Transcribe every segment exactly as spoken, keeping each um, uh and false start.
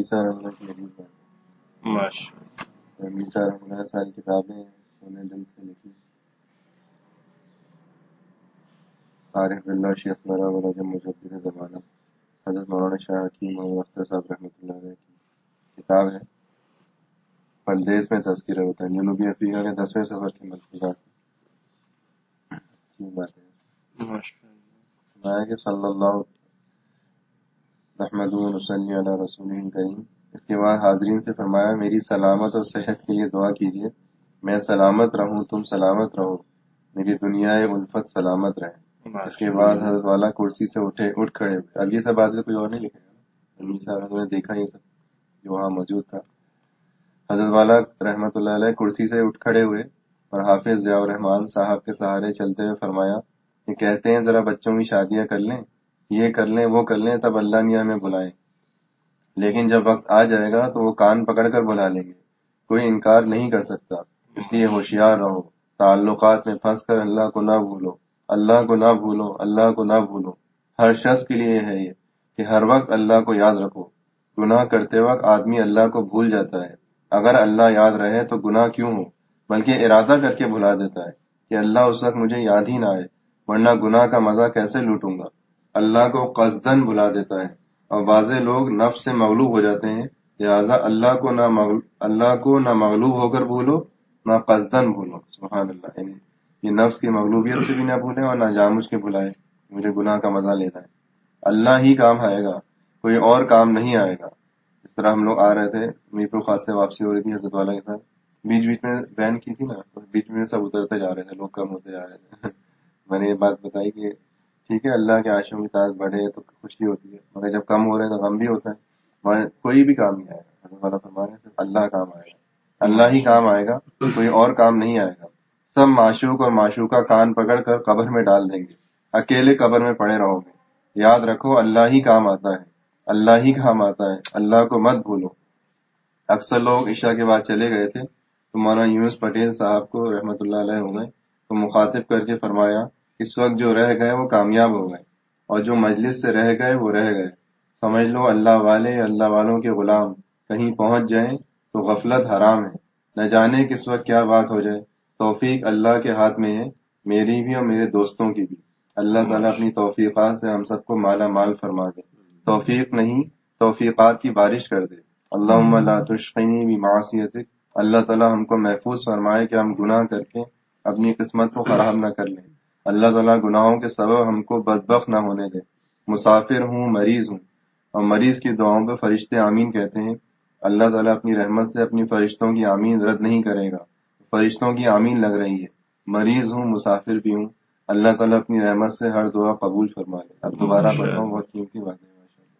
میسا رحمۃ اللہ کی حدیث ہے ماشاء میسا رحمۃ اللہ ساری کتابیں انہوں نے دل سے لکھی. عارف اللہ شیخ مرا ورجم مجدد زمانہ حضرت مولانا شاہ حکیم محمد اختر صاحب رحمۃ اللہ علیہ کی کتاب ہے. پردیس میں تذکرہ ہوتا ہے. جنوبی افریقہ کے دسویں سفر کی ملفوظات اچھی بات ہے. فرمایا کہ صلی اللہ نحمد صلی علی رسول کریم. اس کے بعد حاضرین سے فرمایا میری سلامت اور صحت کے لیے دعا کیجیے. میں سلامت رہوں تم سلامت رہو میری دنیا الفت سلامت رہے. اس کے بعد حضرت والا کرسی سے اٹھے اٹھ کھڑے ہوئے. اب یہ سب باتیں کوئی اور نہیں لکھے گا. انہوں نے دیکھا یہ سب جو وہاں موجود تھا. حضرت والا رحمۃ اللہ علیہ کرسی سے اٹھ کھڑے ہوئے اور حافظ ضیاء الرحمان صاحب کے سہارے چلتے ہوئے فرمایا یہ کہتے ہیں ذرا بچوں کی شادیاں کر لیں یہ کر لیں وہ کر لیں تب اللہ میاں ہمیں بلائیں لیکن جب وقت آ جائے گا تو وہ کان پکڑ کر بلا لیں گے. کوئی انکار نہیں کر سکتا. اس لیے ہوشیار رہو. تعلقات میں پھنس کر اللہ کو نہ بھولو اللہ کو نہ بھولو اللہ کو نہ بھولو. ہر شخص کے لیے ہے یہ کہ ہر وقت اللہ کو یاد رکھو. گناہ کرتے وقت آدمی اللہ کو بھول جاتا ہے. اگر اللہ یاد رہے تو گناہ کیوں ہو بلکہ ارادہ کر کے بھلا دیتا ہے کہ اللہ اس وقت مجھے یاد ہی نہ آئے ورنہ گناہ کا مزہ کیسے لوٹوں گا. اللہ کو قصدن بھلا دیتا ہے اور بعض لوگ نفس سے مغلوب ہو جاتے ہیں. لہذا اللہ کو نہ مغلوب اللہ کو نہ مغلوب ہو کر بھولو نہ قصدن بھولو. سبحان اللہ. یعنی یہ نفس کی مغلوبیت سے بھی نہ بھولے اور نہ جانبوجھ کے بھلائے مجھے گناہ کا مزہ لینا ہے. اللہ ہی کام آئے گا کوئی اور کام نہیں آئے گا. اس طرح ہم لوگ آ رہے تھے میرپور خاص سے واپسی ہو رہی تھی حضرت والا کے ساتھ. بیچ بیچ میں وین کی تھی نا بیچ میں سب اترتے جا رہے تھے لوگ کم ہوتے جا رہے تھے. میں نے یہ بات بتائی کہ ٹھیک ہے اللہ کے عاشقوں کی تعداد بڑھے تو خوشی ہوتی ہے مگر جب کم ہو رہے ہیں تو غم بھی ہوتا ہے. کوئی بھی کام نہیں آئے گا. حضرت والا فرما رہے ہیں صرف اللہ کام آئے گا. اللہ ہی کام آئے گا کوئی اور کام نہیں آئے گا. سب معشوق اور معشوقہ کان پکڑ کر قبر میں ڈال دیں گے. اکیلے قبر میں پڑے رہو گے. یاد رکھو اللہ ہی کام آتا ہے اللہ ہی کام آتا ہے اللہ کو مت بھولو. اکثر لوگ عشاء کے بعد چلے گئے تھے تو مولانا یونس پٹیل صاحب کو رحمۃ اللہ علیہ ہو گئے تو مخاطب کر کے فرمایا اس وقت جو رہ گئے وہ کامیاب ہو گئے اور جو مجلس سے رہ گئے وہ رہ گئے. سمجھ لو اللہ والے اللہ والوں کے غلام کہیں پہنچ جائیں تو غفلت حرام ہے. نہ جانے کس وقت کیا بات ہو جائے. توفیق اللہ کے ہاتھ میں ہے میری بھی اور میرے دوستوں کی بھی. اللہ تعالیٰ اپنی توفیقات سے ہم سب کو مالا مال فرما دے. توفیق نہیں توفیقات کی بارش کر دے. اللہم لا تشقنی بمعصیتک. اللہ تعالیٰ ہم کو محفوظ فرمائے کہ ہم گناہ کر کے اپنی قسمت کو خراب نہ کر لیں. اللہ تعالیٰ گناہوں کے سبب ہم کو بدبخت نہ ہونے دے. مسافر ہوں مریض ہوں اور مریض کی دعاؤں پہ فرشتے آمین کہتے ہیں. اللہ تعالیٰ اپنی رحمت سے اپنی فرشتوں کی آمین رد نہیں کرے گا. فرشتوں کی آمین لگ رہی ہے. مریض ہوں مسافر بھی ہوں اللہ تعالیٰ اپنی رحمت سے ہر دعا قبول فرما لے. اب دوبارہ پڑھتا ہوں بہت قیمتی بات ہے.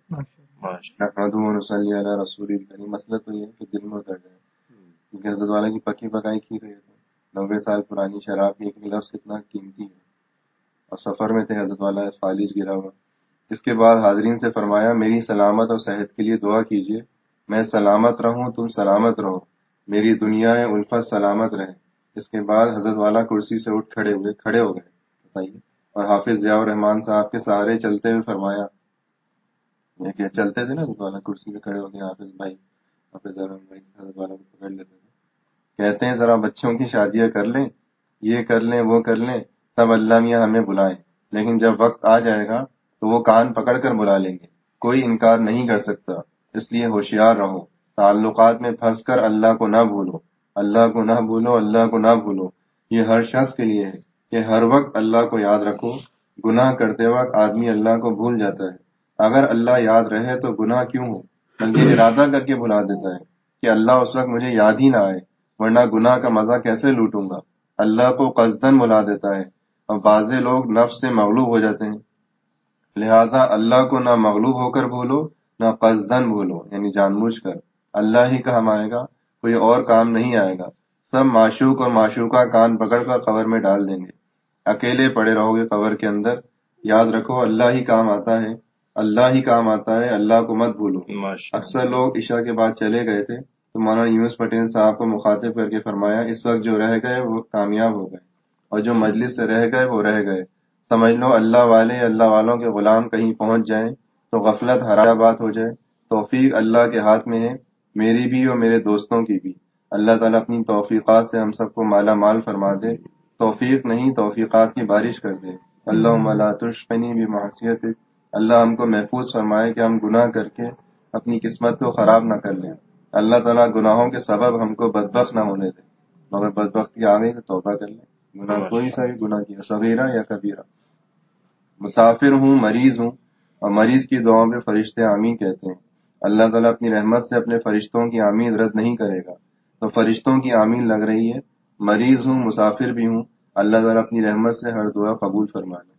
صلی علی رسول کریم. مسئلہ تو یہ ہے کہ دل میں اتر جائے کیونکہ حضرت والا کی پکی پکائی کھی رہے تھے. نوے سال پرانی شراب کی ایک لفظ کتنا قیمتی ہے اور سفر میں تھے حضرت والا فالج گرا ہوا. اس کے بعد حاضرین سے فرمایا میری سلامت اور صحت کے لیے دعا کیجیے. میں سلامت رہوں تم سلامت رہو میری دنیا الفت سلامت رہے. اس کے بعد حضرت والا کرسی سے اٹھ کھڑے ہوئے کھڑے ہو گئے بتائیے اور حافظ ضیاء الرحمان صاحب کے سہارے چلتے ہوئے فرمایا یہ کہ چلتے تھے نا حضرت والا کرسی پہ کھڑے ہو گئے. حافظ بھائی حافظ بھائی حضرت والا کو پکڑ لیتے تھے. کہتے ہیں ذرا بچوں کی شادیاں کر لیں یہ کر لیں وہ کر لیں تب اللہ میاں ہمیں بلائیں لیکن جب وقت آ جائے گا تو وہ کان پکڑ کر بلا لیں گے. کوئی انکار نہیں کر سکتا. اس لیے ہوشیار رہو. تعلقات میں پھنس کر اللہ کو نہ بھولو اللہ کو نہ بھولو اللہ کو نہ بھولو. یہ ہر شخص کے لیے ہے کہ ہر وقت اللہ کو یاد رکھو. گناہ کرتے وقت آدمی اللہ کو بھول جاتا ہے. اگر اللہ یاد رہے تو گناہ کیوں ہو بلکہ ارادہ کر کے بھلا دیتا ہے کہ اللہ اس وقت مجھے یاد ہی نہ آئے ورنہ گناہ کا مزہ کیسے لوٹوں گا. اللہ کو قصدن بلا دیتا ہے اور بعض لوگ نفس سے مغلوب ہو جاتے ہیں. لہٰذا اللہ کو نہ مغلوب ہو کر بھولو نہ قصدن بھولو یعنی جان بوجھ کر. اللہ ہی کام آئے گا کوئی اور کام نہیں آئے گا. سب معشوق اور معشوقہ کان پکڑ کر قبر میں ڈال دیں گے. اکیلے پڑے رہو گے قبر کے اندر. یاد رکھو اللہ ہی کام آتا ہے اللہ ہی کام آتا ہے اللہ کو مت بھولو. اکثر لوگ عشاء کے بعد چلے گئے تھے تو مولانا یونس پٹیل صاحب کو مخاطب کر کے فرمایا اس وقت جو رہ گئے وہ کامیاب ہو گئے اور جو مجلس سے رہ گئے وہ رہ گئے. سمجھ لو اللہ والے اللہ والوں کے غلام کہیں پہنچ جائیں تو غفلت حرام بات ہو جائے. توفیق اللہ کے ہاتھ میں ہے، میری بھی اور میرے دوستوں کی بھی۔ اللہ تعالیٰ اپنی توفیقات سے ہم سب کو مالا مال فرما دے، توفیق نہیں توفیقات کی بارش کر دے۔ اللہم لا تشقنی بمعصیتک، اللہ ہم کو محفوظ فرمائے کہ ہم گناہ کر کے اپنی قسمت کو خراب نہ کر لیں۔ اللہ تعالیٰ گناہوں کے سبب ہم کو بدبخت نہ ہونے دے، مگر بدبختی آ گئی تو توبہ کر لیں، گناہ کوئی سا بھی گناہ کیا، صغیرہ یا کبیرہ۔ مسافر ہوں، مریض ہوں، اور مریض کی دعاؤں پہ فرشتے آمین کہتے ہیں۔ اللہ تعالیٰ اپنی رحمت سے اپنے فرشتوں کی آمین رد نہیں کرے گا، تو فرشتوں کی آمین لگ رہی ہے۔ مریض ہوں، مسافر بھی ہوں، اللہ تعالیٰ اپنی رحمت سے ہر دعا قبول فرما لے۔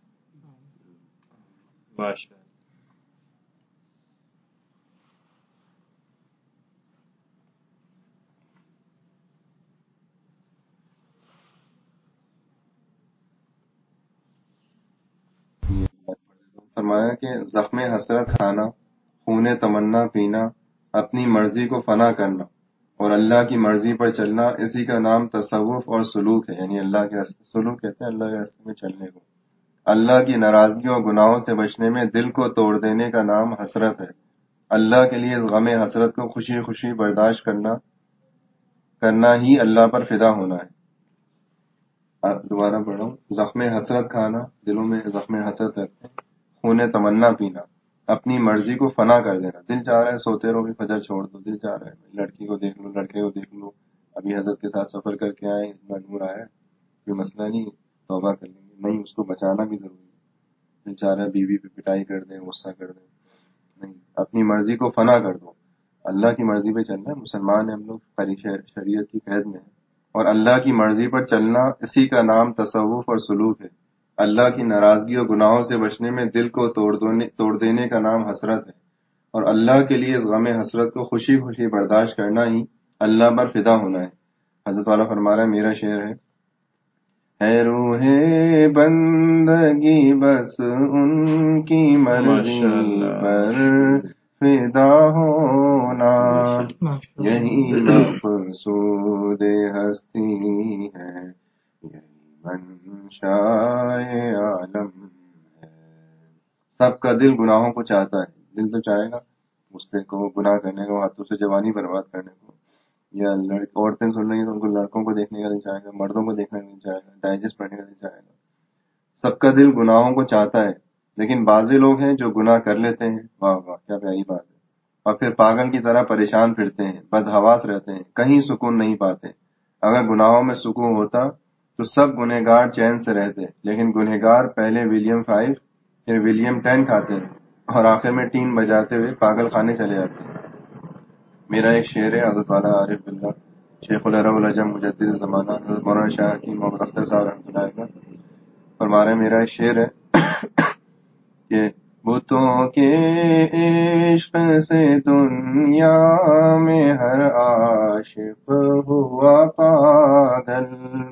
فرمایا کہ زخم حسرت کھانا، خون تمنا پینا، اپنی مرضی کو فنا کرنا اور اللہ کی مرضی پر چلنا، اسی کا نام تصوف اور سلوک ہے، یعنی اللہ کے راستے سلوک کہتے ہیں، اللہ کے راستے میں چلنے کو۔ اللہ کی ناراضگیوں اور گناہوں سے بچنے میں دل کو توڑ دینے کا نام حسرت ہے۔ اللہ کے لیے اس غم حسرت کو خوشی خوشی برداشت کرنا کرنا ہی اللہ پر فدا ہونا ہے۔ دوبارہ پڑھ رہا ہوں، زخم حسرت کھانا، دلوں میں زخم حسرت رکھتے ہیں، خون تمنا پینا، اپنی مرضی کو فنا کر دینا، دل چاہ رہا ہے سوتے رہو بھی فجر چھوڑ دو، دل چاہ رہا ہے لڑکی کو دیکھ لو، لڑکے کو دیکھ لو، ابھی حضرت کے ساتھ سفر کر کے آئے، اتنا نور آیا ہے، کوئی مسئلہ نہیں، توبہ کر لیں گے، نہیں اس کو بچانا بھی ضروری ہے، دل چاہ رہا ہے بیوی پہ پٹائی کر دیں، غصہ کر دیں، نہیں، اپنی مرضی کو فنا کر دو، اللہ کی مرضی پہ چلنا ہے، مسلمان ہیں ہم لوگ، شریعت کی قید میں ہیں، اور اللہ کی مرضی پر چلنا، اسی کا نام تصوف اور سلوک ہے۔ اللہ کی ناراضگی اور گناہوں سے بچنے میں دل کو توڑ دونے توڑ دینے کا نام حسرت ہے، اور اللہ کے لیے اس غم حسرت کو خوشی خوشی برداشت کرنا ہی اللہ پر فدا ہونا ہے۔ حضرت والا فرما رہا ہے، میرا شعر ہے، ہے روح بندگی بس ان کی مرضی پر فدا ہونا، یہی مقصود ہستی ہے، یہی منشائے عالم ہے۔ سب کا دل گناہوں کو چاہتا ہے، دل تو چاہے گا غصے کو، گناہ کرنے کو، ہاتھوں سے جوانی برباد کرنے کو، یا عورتیں سن رہی ہیں تو ان کو لڑکوں کو دیکھنے کا دل چاہے گا، مردوں کو دیکھنے کا دل چاہے گا، ڈائجسٹ پڑھنے کا دل چاہے گا۔ سب کا دل گناہوں کو چاہتا ہے، لیکن بعضے لوگ ہیں جو گناہ کر لیتے ہیں، واہ واہ کیا پیاری بات ہے، اور پھر پاگل کی طرح پریشان پھرتے ہیں، بدحواس رہتے ہیں، کہیں سکون نہیں پاتے۔ اگر گناہوں میں سکون ہوتا تو سب گنہگار چین سے رہتے، لیکن گنہگار پہلے ولیم فائیو پھر ولیم ٹین کھاتے ہیں اور آخر میں ٹین بجاتے ہوئے پاگل خانے چلے جاتے ہیں۔ میرا ایک شعر ہے، حضرت والا عارف باللہ شیخ العرب العجم مجدد زمانہ حضرت مولانا شاہ حکیم محمد اختر صاحب رحمۃ اللہ علیہ فرما رہے ہیں، میرا ایک شعر ہے کہ بتوں کے عشق سے دنیا میں ہر عاشق ہوا پاگل،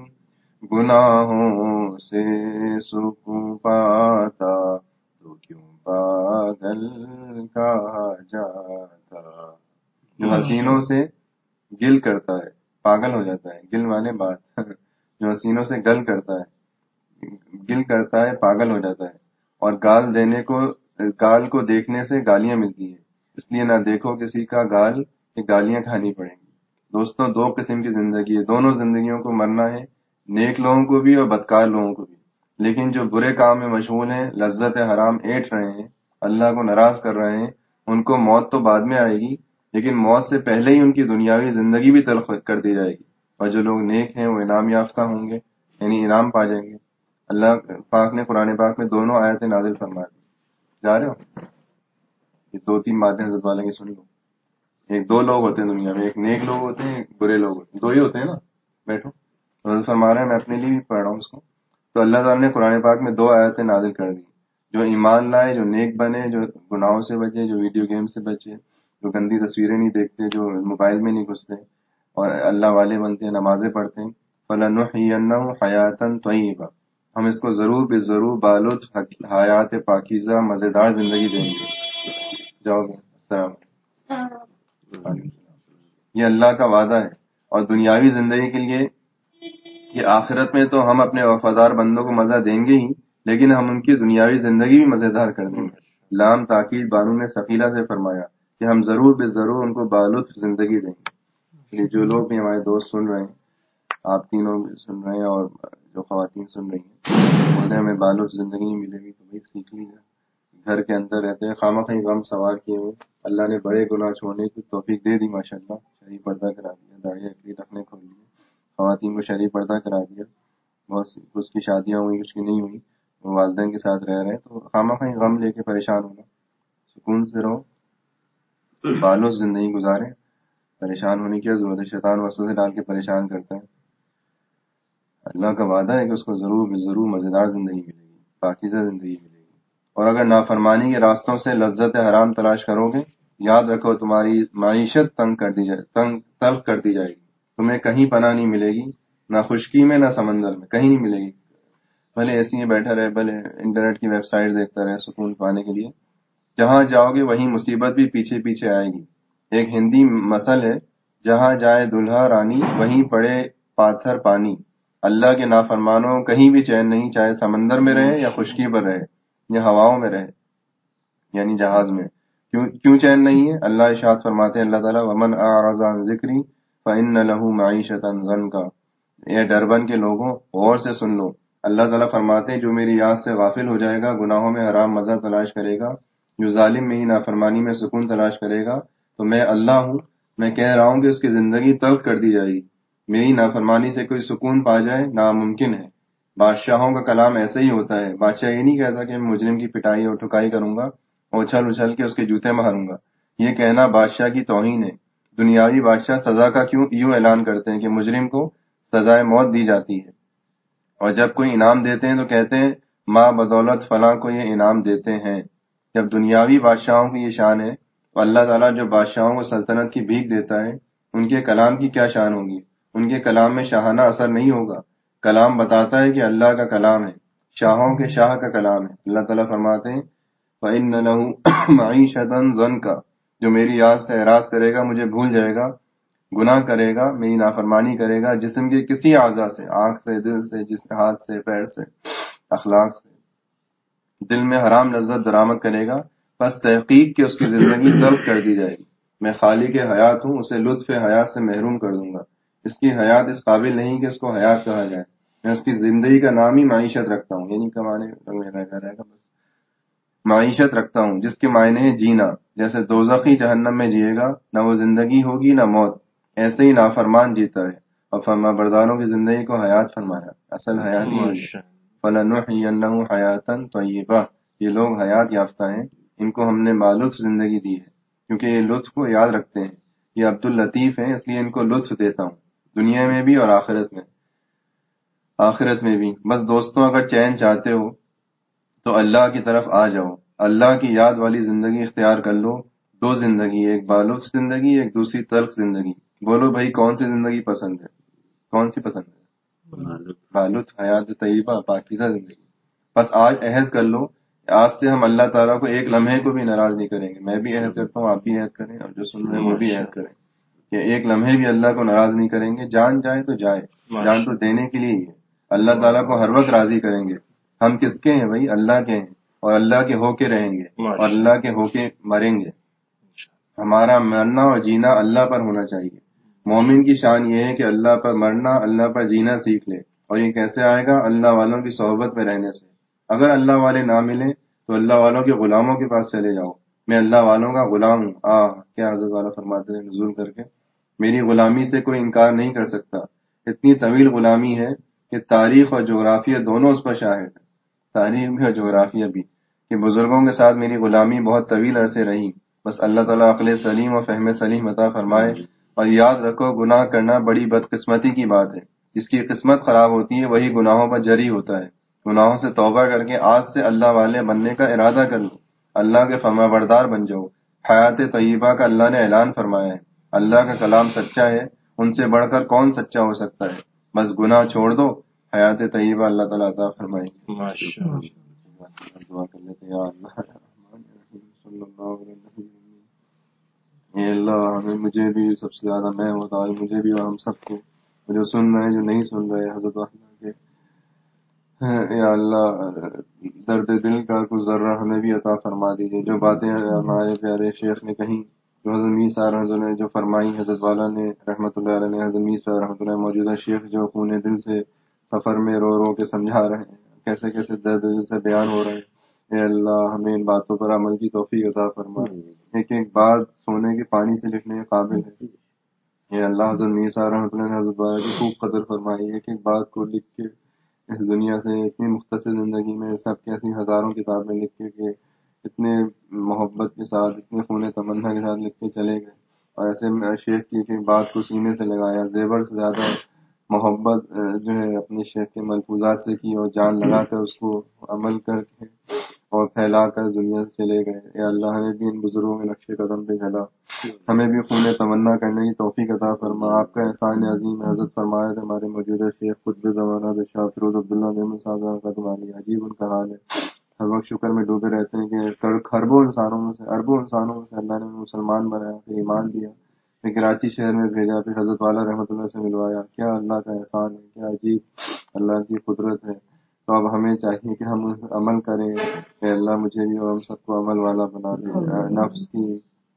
گناہوں سے سکون پاتا تو کیوں پاگل کہا جاتا۔ جو حسینوں سے گل کرتا ہے پاگل ہو جاتا ہے، گل مانے بات، جو حسینوں سے گل کرتا ہے گل کرتا ہے پاگل ہو جاتا ہے، اور گال دینے کو گال کو دیکھنے سے گالیاں ملتی ہیں، اس لیے نہ دیکھو کسی کا گال کہ گالیاں کھانی پڑیں گی۔ دوستوں، دو قسم کی زندگی ہے، دونوں زندگیوں کو مرنا ہے، نیک لوگوں کو بھی اور بدکار لوگوں کو بھی، لیکن جو برے کام میں مشغول ہیں، لذت حرام ایٹھ رہے ہیں، اللہ کو ناراض کر رہے ہیں، ان کو موت تو بعد میں آئے گی، لیکن موت سے پہلے ہی ان کی دنیاوی زندگی بھی تلخ کر دی جائے گی، اور جو لوگ نیک ہیں وہ انعام یافتہ ہوں گے، یعنی انعام پا جائیں گے۔ اللہ پاک نے قرآن پاک میں دونوں آیتیں نازل فرما دی۔ جا رہے ہو؟ یہ دو تین باتیں حضرت والا کی سن لو۔ ایک دو لوگ ہوتے ہیں دنیا میں، ایک نیک لوگ ہوتے ہیں، ایک برے لوگ ہوتے ہیں، دو ہی ہوتے ہیں نا۔ بیٹھو، حضرت فرما رہے ہیں، میں اپنے لیے بھی پڑھ رہا ہوں اس کو۔ تو اللہ تعالیٰ نے قرآن پاک میں دو آیتیں نازل کر دی، جو ایمان لائے، جو نیک بنے، جو گناہوں سے بچے، جو ویڈیو گیم سے بچے، جو گندی تصویریں نہیں دیکھتے، جو موبائل میں نہیں گھستے، اور اللہ والے بنتے ہیں، نمازیں پڑھتے ہیں۔ فَلَنُحْيِيَنَّهُ حَيَاةً طَيِّبَةً، ہم اس کو ضرور بے ضرور بالد حیات پاکیزہ مزیدار زندگی دیں گے۔ جاؤ گے؟ السلام علیکم۔ یہ اللہ کا وعدہ ہے، اور دنیاوی زندگی کے لیے یہ آخرت میں تو ہم اپنے وفادار بندوں کو مزہ دیں گے ہی، لیکن ہم ان کی دنیاوی زندگی بھی مزیدار کر دیں گے۔ لام تاکید بانو نے ثقیلہ سے فرمایا کہ کہ ہم ضرور بے ضرور ان کو بالطف زندگی دیں گے. جو لوگ بھی ہمارے دوست سن رہے ہیں, آپ تینوں بھی سن رہے ہیں اور جو خواتین سن رہی ہیں, بولے ہمیں بالطف زندگی ملے گی تو بھائی سیکھ لیجیے. گھر کے اندر رہتے ہیں خامہ خواہ غم سوار کیے ہوئے, اللہ نے بڑے گناہ چھوڑنے کی توفیق دے دی ماشاءاللہ. شرعی پردہ کرا دیا, داڑھی اکلی رکھنے کھول دیے, خواتین کو شرعی پردہ کرا دیا. بہت سی کچھ کی شادیاں ہوئی, کچھ کی نہیں ہوئی, وہ والدین کے ساتھ رہ رہے ہیں. تو خامہ خواہ غم لے کے پریشان ہونا, سکون سے رہو, بالوس زندگی گزاریں. پریشان ہونے کی ضرورت ہے, شیطان وسوسے ڈال کے پریشان کرتا ہے. اللہ کا وعدہ ہے کہ اس کو ضرور ضرور مزیدار زندگی ملے گی, پاکیزہ زندگی ملے گی. اور اگر نافرمانی کے راستوں سے لذت حرام تلاش کرو گے, یاد رکھو تمہاری معیشت تنگ کر دی جائے تنگ تلخ کر دی جائے گی. تمہیں کہیں پناہ نہیں ملے گی, نہ خشکی میں نہ سمندر میں, کہیں نہیں ملے گی. بھلے ایسی ہی بیٹھا رہے, بھلے انٹرنیٹ کی ویب سائٹ دیکھتا رہے سکون پانے کے لیے, جہاں جاؤ گے وہیں مصیبت بھی پیچھے پیچھے آئے گی. ایک ہندی مسل ہے, جہاں جائے دلہا رانی وہیں پڑے پاتھر پانی. اللہ کے نافرمانوں کہیں بھی چین نہیں, چاہے سمندر میں رہے یا خشکی پر رہے یا ہواؤں میں رہے, یعنی جہاز میں. کیوں کیوں چین نہیں ہے؟ اللہ ارشاد فرماتے ہیں اللہ تعالیٰ, ومن اعرض عن ذکری فإن له معیشۃ ضنکا. اے ڈربن کے لوگوں غور سے سن لو, اللہ تعالیٰ فرماتے ہیں جو میری یاد سے غافل ہو جائے گا, گناہوں میں حرام مزہ تلاش کرے گا, جو ظالم میں ہی نافرمانی میں سکون تلاش کرے گا, تو میں اللہ ہوں, میں کہہ رہا ہوں کہ اس کی زندگی تلخ کر دی جائے گی. میری نافرمانی سے کوئی سکون پا جائے ناممکن ہے. بادشاہوں کا کلام ایسا ہی ہوتا ہے. بادشاہ یہ نہیں کہتا کہ میں مجرم کی پٹائی اور ٹھکائی کروں گا اور اچھل اچھل کے اس کے جوتے ماروں گا. یہ کہنا بادشاہ کی توہین ہے. دنیاوی بادشاہ سزا کا کیوں یوں اعلان کرتے ہیں کہ مجرم کو سزائے موت دی جاتی ہے, اور جب کوئی انعام دیتے ہیں تو کہتے ہیں ماں بدولت فلاں کو یہ انعام دیتے ہیں. جب دنیاوی بادشاہوں کی یہ شان ہے, تو اللہ تعالیٰ جو بادشاہوں کو سلطنت کی بھیک دیتا ہے, ان کے کلام کی کیا شان ہوگی؟ ان کے کلام میں شاہانہ اثر نہیں ہوگا. کلام بتاتا ہے کہ اللہ کا کلام ہے, شاہوں کے شاہ کا کلام ہے. اللہ تعالیٰ فرماتے ہیں فَإِنَّ لَهُ مَعِيشَةً ضَنْكَ, جو میری یاد سے اعراض کرے گا, مجھے بھول جائے گا, گناہ کرے گا, میری نافرمانی کرے گا, جسم کے کسی اعضاء سے, آنکھ سے, دل سے, جس ہاتھ سے, پیر سے, اخلاق سے, دل میں حرام لذت درآمد کرے گا, بس تحقیق کہ اس کی زندگی ضبط کر دی جائے گی. میں خالق حیات ہوں, اسے لطف حیات سے محروم کر دوں گا. اس کی حیات اس قابل نہیں کہ اس کو حیات کہا جائے. میں اس کی زندگی کا نام ہی معیشت رکھتا ہوں, یعنی کمانے رہے گا, بس معیشت رکھتا ہوں, جس کے معنی ہے جینا. جیسے دوزخی جہنم میں جیے گا, نہ وہ زندگی ہوگی نہ موت, ایسے ہی نافرمان جیتا ہے. اور فرما برداروں کی زندگی کو حیات فرمایا, اصل حیات ہی فَلَنُحْيِيَنَّهُ حَيَاتًا طَيِّبَةً. یہ لوگ حیات یافتہ ہیں, ان کو ہم نے بالطف زندگی دی ہے, کیونکہ یہ لطف کو یاد رکھتے ہیں. یہ عبد اللطیف ہیں, اس لیے ان کو لطف دیتا ہوں, دنیا میں بھی اور آخرت میں آخرت میں بھی. بس دوستوں, اگر چین چاہتے ہو تو اللہ کی طرف آ جاؤ, اللہ کی یاد والی زندگی اختیار کر لو. دو زندگی, ایک بالطف زندگی, ایک دوسری تلخ زندگی. بولو بھائی کون سی زندگی پسند ہے؟ کون سی پسند ہے؟ بالطف, حیات طیبہ, پاکیزہ زندگی. بس آج عہد کر لو, آج سے ہم اللہ تعالیٰ کو ایک لمحے کو بھی ناراض نہیں کریں گے. میں بھی عہد کرتا ہوں, آپ بھی عہد کریں, اور جو سن رہے ہیں وہ بھی عہد کریں کہ ایک لمحے بھی اللہ کو ناراض نہیں کریں گے. جان جائے تو جائے, جان تو دینے کے لیے ہی ہے. اللہ تعالیٰ کو ہر وقت راضی کریں گے. ہم کس کے ہیں بھائی؟ اللہ کے ہیں, اور اللہ کے ہو کے رہیں گے, اور اللہ کے ہو کے مریں گے. ہمارا مرنا اور جینا اللہ پر ہونا چاہیے. مومن کی شان یہ ہے کہ اللہ پر مرنا, اللہ پر جینا سیکھ لے. اور یہ کیسے آئے گا؟ اللہ والوں کی صحبت میں رہنے سے. اگر اللہ والے نہ ملیں تو اللہ والوں کے غلاموں کے پاس چلے جاؤ. میں اللہ والوں کا غلام ہوں. آ کیا حضرت والا فرماتے ہیں نزول کر کے, میری غلامی سے کوئی انکار نہیں کر سکتا. اتنی طویل غلامی ہے کہ تاریخ اور جغرافیہ دونوں اس پر شاہد ہے, تاریخ بھی اور جغرافیہ بھی, کہ بزرگوں کے ساتھ میری غلامی بہت طویل عرصے رہی. بس اللہ تعالیٰ عقل سلیم اور فہم سلیم عطا فرمائے. اور یاد رکھو, گناہ کرنا بڑی بدقسمتی کی بات ہے. جس کی قسمت خراب ہوتی ہے وہی گناہوں پر جری ہوتا ہے. گناہوں سے توبہ کر کے آج سے اللہ والے بننے کا ارادہ کر لو, اللہ کے فرما بردار بن جاؤ. حیات طیبہ کا اللہ نے اعلان فرمایا ہے. اللہ کا کلام سچا ہے, ان سے بڑھ کر کون سچا ہو سکتا ہے. بس گناہ چھوڑ دو, حیات طیبہ اللہ تعالیٰ عطا فرمائے. دعا کر لیتے ہیں. یا اللہ صلی اللہ علیہ وسلم, اے اللہ ہمیں, مجھے بھی سب سے زیادہ میں ہوتا ہے, مجھے بھی اور ہم سب کو, جو سن رہے ہیں جو نہیں سن رہے, حضرت اللہ کے, یا اللہ درد دل کا کچھ ذرہ ہمیں بھی عطا فرما دیجیے. جو باتیں ہمارے پیارے شیخ نے کہیں جو حضرت میر صاحب رحمۃ اللہ نے جو فرمائی حضرت والا نے رحمۃ اللہ علیہ نے، حضرت میر صاحب رحمۃ اللہ موجودہ شیخ جو خون دل سے سفر میں رو رو کے سمجھا رہے ہیں، کیسے کیسے درد دل سے بیان ہو رہے ہیں، اے اللہ ہمیں ان باتوں پر عمل کی توفیق عطا فرما۔ ایک ایک بات سونے کے پانی سے لکھنے کے قابل ہے۔ اے اللہ حضرت میر صاحب رحمۃ اللہ نے حضرت والا کی خوب قدر فرمائی، ایک ایک بات کو لکھ کے اس دنیا سے اتنی مختصر زندگی میں سب کی ایسی ہزاروں کتابیں لکھ کے کہ اتنے محبت کے ساتھ اتنے خون تمنا کے ساتھ لکھ کے چلے گئے، اور ایسے شیخ کی ایک ایک بات کو سینے سے لگایا، زیور سے زیادہ محبت جو ہے اپنے شیخ کے ملفوظات سے کی، اور جان لگا کر اس کو عمل کر کے اور پھیلا کر دنیا سے چلے گئے۔ اے اللہ ہمیں بھی ان بزرگوں کے نقش قدم پہ چلا، ہمیں بھی خون تمنا کرنے کی توفیق عطا فرما۔ آپ کا احسان عظیم ہے، حضرت فرمایا تھے ہمارے موجودہ شیخ قطب زمانہ شاہ فیروز عبداللہ محمد صاحب کا تمہاری عجیب ان کا حال ہے، ہر وقت شکر میں ڈوبے رہتے ہیں کہ خربوں انسانوں میں سے اربوں انسانوں میں سے اللہ نے مسلمان بنایا، پھر ایمان دیا، پھر کراچی شہر میں بھیجا، پھر حضرت والا رحمۃ اللہ سے ملوایا۔ کیا اللہ کا احسان ہے، کیا عجیب اللہ کی قدرت ہے۔ تو اب ہمیں چاہیے کہ ہم عمل کریں، کہ اللہ مجھے بھی اور ہم سب کو عمل والا بنا دے، نفس کی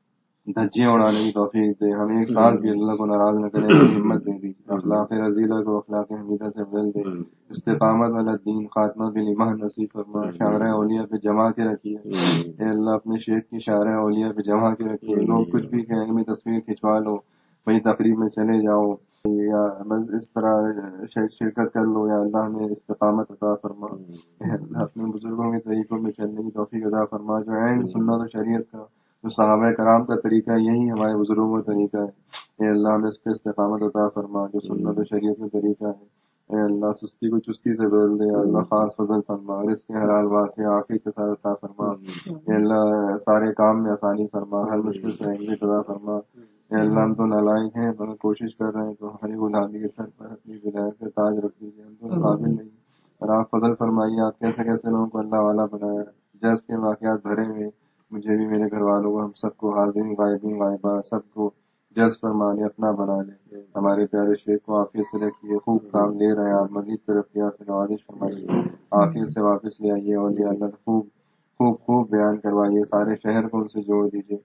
دھجیاں اڑانے کی توفیق دے، ہمیں ایک سال بھی اللہ کو ناراض نہ کرے، ہمت دے دی، اخلاق رضیلہ کو اخلاق حمیدہ سے بدل دے، استقامت والا دین خاتمہ بالایمان نصیب فرما، شاعرہ اولیاء پہ جمع کے رکھیے، اے اللہ اپنے شیخ کی شاعرہ اولیاء پہ جمع کے رکھیے، لوگ کچھ بھی کہیں میں تصویر کھنچوا لو، وہی تقریب میں چلے جاؤ یا بس اس طرح شرکت کر لو، یا اللہ ہمیں استقامت عطا فرما، اے اللہ اپنے بزرگوں کے طریقوں میں چلنے کی توفیق عطا فرما، جو عین سنت و شریعت کا جو صحابہ کرام کا طریقہ ہے یہی ہمارے بزرگوں کا طریقہ ہے، اے اللہ ہمیں اس پہ استقامت عطا فرما، جو سنت و شریعت کا طریقہ ہے، اے اللہ سستی کو چستی سے بدل دے، اللہ خاص فضل فرما، اور اس کے حلال واسع عافیت کے ساتھ عطا فرما، اے اللہ سارے کام میں آسانی فرما، ہر مشکل سے ایگزٹ عطا فرما، اے اللہ ہم تو نالائق ہیں، مگر کوشش کر رہے ہیں تو ہماری غلامی کے سر پر اپنی ولایت کا تاج رکھ دیجیے، ہم تو اس قابل نہیں، اور آپ فضل فرمائیے، آپ کیسے کیسے لوگوں کو اللہ والا بنایا، جس کے واقعات بھرے ہوئے، مجھے بھی میرے گھر والوں کو ہم سب کو حاضرین غائبین غائبہ سب کو جذب فرما لے، اپنا بنا لے، ہمارے پیارے شیخ کو عافیت سے رکھیے، خوب کام لے رہے ہیں آپ، مزید ترقیات سے نوازش فرمائیے، عافیت سے واپس لے آئیے، اور اللہ خوب خوب خوب بیان کروائیے، سارے شہر کو ان سے جوڑ دیجیے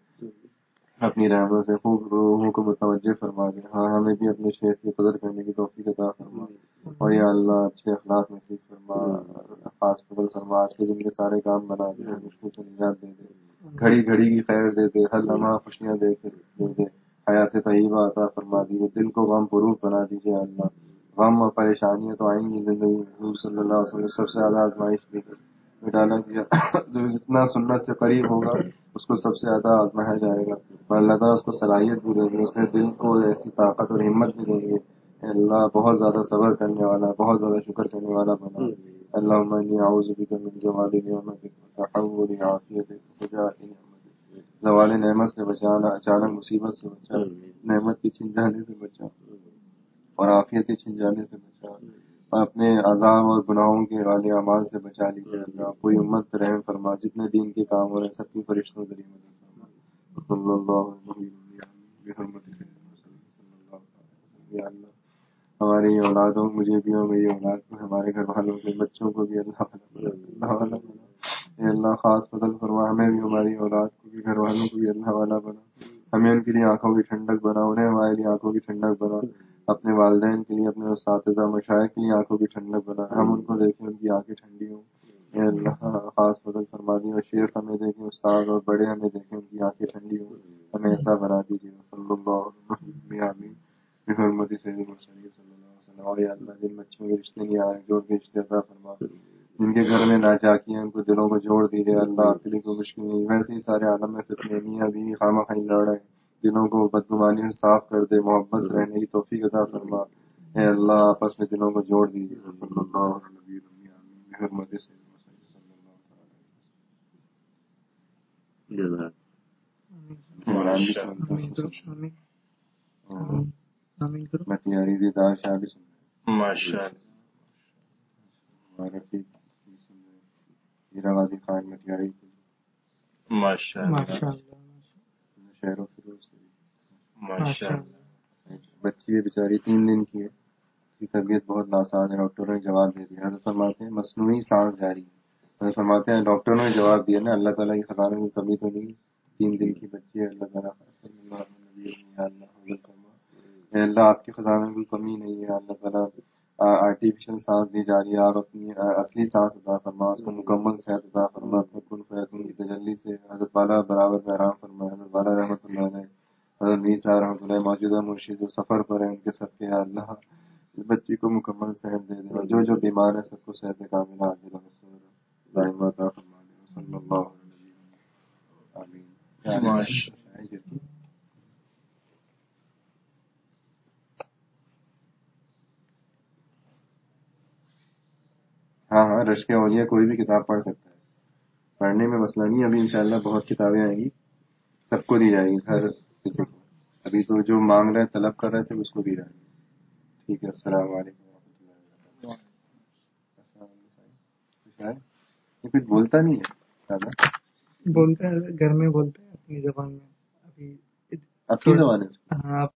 اپنی رحمت سے، خوب روحوں کو متوجہ فرما دے، ہاں ہمیں بھی اپنے شیخ کی قدر کرنے کی توفیق عطا فرما، اور یا اللہ اچھے اخلاق نصیب فرما، خاص فضل فرما، آج کے دن کے سارے کام بنا دے، مشکل سے نجات دے دے، گھڑی گھڑی کی خیر دے دے، ہر لمحہ خوشیاں دے دے دے، حیات طیبہ عطا فرما دیجیے، دل کو غم فروغ بنا دیجیے اللہ، غم اور پریشانیاں تو آئیں گی زندگی میں، حضور صلی اللہ علیہ وسلم سب سے زیادہ آزمائش دی گئی، ڈالا کیا جو جتنا سنت سے قریب ہوگا اس کو سب سے زیادہ آزمایا جائے گا، اور اللہ تعالیٰ اس کو صلاحیت بھی دیں گے، اس کے دل کو ایسی طاقت اور ہمت بھی دیں گے، اللہ بہت زیادہ صبر کرنے والا، بہت زیادہ شکر کرنے والا بنا، اللہم انی اعوذ بک من زوال نعمتک وتحول عافیتک وفجاءۃ نعمتک، زوال نعمت سے بچانا، اچانک مصیبت سے بچا، نعمت کی چھن جانے سے بچا، اور عافیت کے چھن جانے سے بچا، اور اپنے عذاب اور گناہوں کے والے اعمال سے بچا لیجیے اللہ، کوئی امت پہ رحم فرما، جتنے دین کے کام ہو رہے ہیں سب کی فرشتوں سے مدد فرما، صلی اللہ علیہ وسلم، ہماری اولادوں مجھے بھی اور میری اولاد کو، ہمارے گھر والوں کے بچوں کو بھی اللہ اللہ والا بنا، اے اللہ خاص فضل فرما، ہمیں بھی ہماری اولاد کو بھی گھر والوں کو بھی اللہ والا بنا، ہمیں ان کے لیے آنکھوں کی ٹھنڈک بنا، انہیں ہمارے لیے آنکھوں کی ٹھنڈک بنا، اپنے والدین کے لیے، اپنے اساتذہ مشائخ کے لیے آنکھوں کی ٹھنڈک بنا، ہم ان کو دیکھیں ان کی آنکھیں ٹھنڈی ہوں، اے اللہ خاص فضل فرما دی، اور شیخ ہمیں دیکھیں، استاد اور بڑے ہمیں دیکھیں ان کی آنکھیں ٹھنڈی ہوں، ہمیں ایسا بنا دیجیے، صلی اللہ علیہ وسلم بحرمت سید المرسلین صلی اللہ علیہ وسلم، اور یا اللہ جن بچوں کے رشتے نہیں آئے جوڑ کے رشتے عطا فرما، جن کے گھر میں ناچاکی ہیں ان کو دلوں کو جوڑ دیجیے اللہ، آپ کے لیے کوئی مشکل نہیں، ویسے ہی سارے عالم میں فتنے میاں بیوی خواہ خواہی لڑ رہے ہیں، دلوں کو بدگمانی سے صاف کر دے، محبت سے رہنے کی توفیق عطا فرما، اے اللہ آپس میں دلوں کو جوڑ دیجیے، صلی اللہ علیہ وسلم بحرمت سید المرسلین صلی اللہ علیہ وسلم، میں تیاری دیدار شاہ بھی سن ماشاء ہمارے رفیق میرا غازی خان میں تیاری ماشاء اللہ شہر و فیروز ماشاء اللہ بچی ہے بیچاری تین دن کی ہے، اس کی طبیعت بہت ناساز ہے، ڈاکٹروں نے جواب دے دیا، حضرت فرماتے ہیں مصنوعی سانس جاری ہے، حضرت فرماتے ہیں ڈاکٹروں نے جواب دیا نا، اللہ تعالیٰ کی خزانے میں کمی تو نہیں، تین دن کی بچی ہے، اللہ تعالیٰ صلی اللہ علیہ وسلم یا اللہ حضر فرما، اے اللہ آپ کے خزانے میں کوئی کمی نہیں ہے، اللہ تعالیٰ آرٹیفیشل سانس دی جا رہی ہے، آپ اپنی اصلی سانس عطا فرما، اس کو مکمل صحت عطا فرما، اپنے کن فیکون کی تجلی سے حضرت والا برابر بحرام فرما، حضرت والا رحمۃ اللہ علیہ، حضرت میر صاحب رحمۃ اللہ موجودہ مرشد جو سفر پر ہیں ان کے سب کے اللہ اس بچی کو مکمل صحت دے دیں، اور جو جو بیمار ہے سب کو صحت کاملہ عاجلہ دائمہ عطا فرما دیں، صلی اللہ علیہ وسلم، آمین۔ ماشاء ہاں ہاں، رشک اولیاء کوئی بھی کتاب پڑھ سکتا ہے، پڑھنے میں مسئلہ نہیں، ابھی انشاءاللہ بہت کتابیں آئیں گی، سب کو دی جائے گی، ہر کسی کو، ابھی تو جو مانگ رہے طلب کر رہے تھے اس کو دی جائے گی۔ ٹھیک ہے، السلام علیکم ورحمۃ اللہ وبرکاتہ۔ السلام علیکم۔ یہ کچھ بولتا نہیں ہے دادا؟ بولتے ہیں گھر میں، بولتے ہیں اپنی زبان میں، ابھی اپنی زبان ہے؟ ہاں